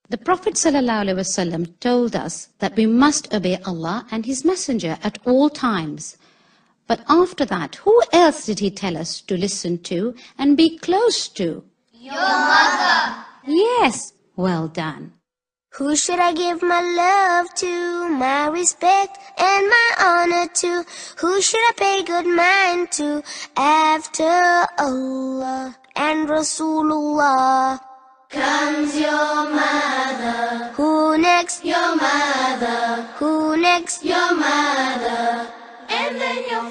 The Prophet ﷺ told us that we must obey Allah and His Messenger at all times. But after that, who else did He tell us to listen to and be close to? Your mother. Yes, well done. Who should I give my love to, my respect and my honor to? Who should I pay good mind to after Allah and Rasulullah? Comes your mother. Who next? Your mother. Who next? Your mother. And then your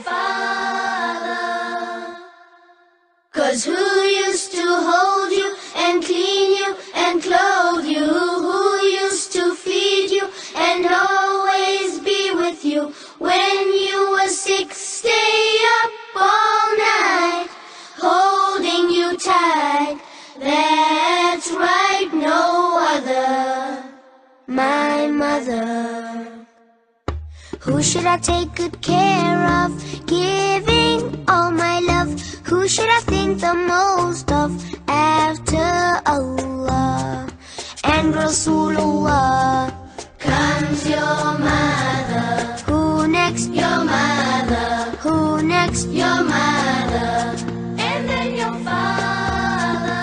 father. 'Cause who used to hold you and clean you and clothe you? Who used to feed you and always be with you? When you were sick, stay up all night, holding you tight. That's right, no other. My mother. Who should I take good care of, giving all my love? Who should I think the most of after Allah and Rasulullah? Comes your mother. Who next? Your mother. Who next? Your mother. And then your father.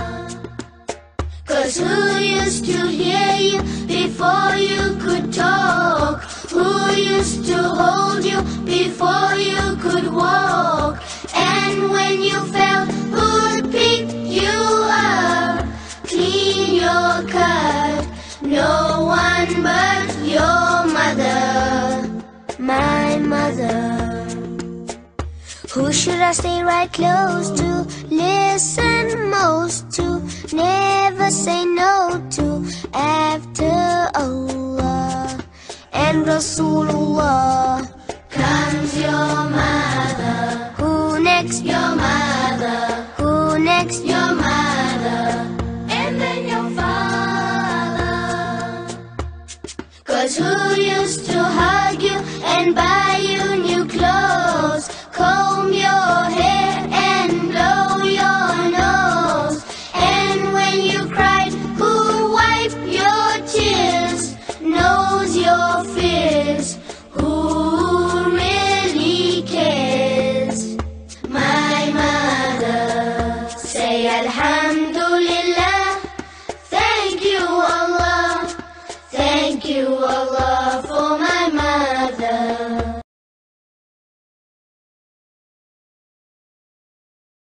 'Cause who used to hear you before you could talk? Who used to hold you before you could walk? And when you fell, who'd pick you up, clean your cut? No one but your mother. My mother. Who should I stay right close to, listen most to, never say no to after Allah and Rasulullah? Comes your mother. Who next? Your mother. Who next? Your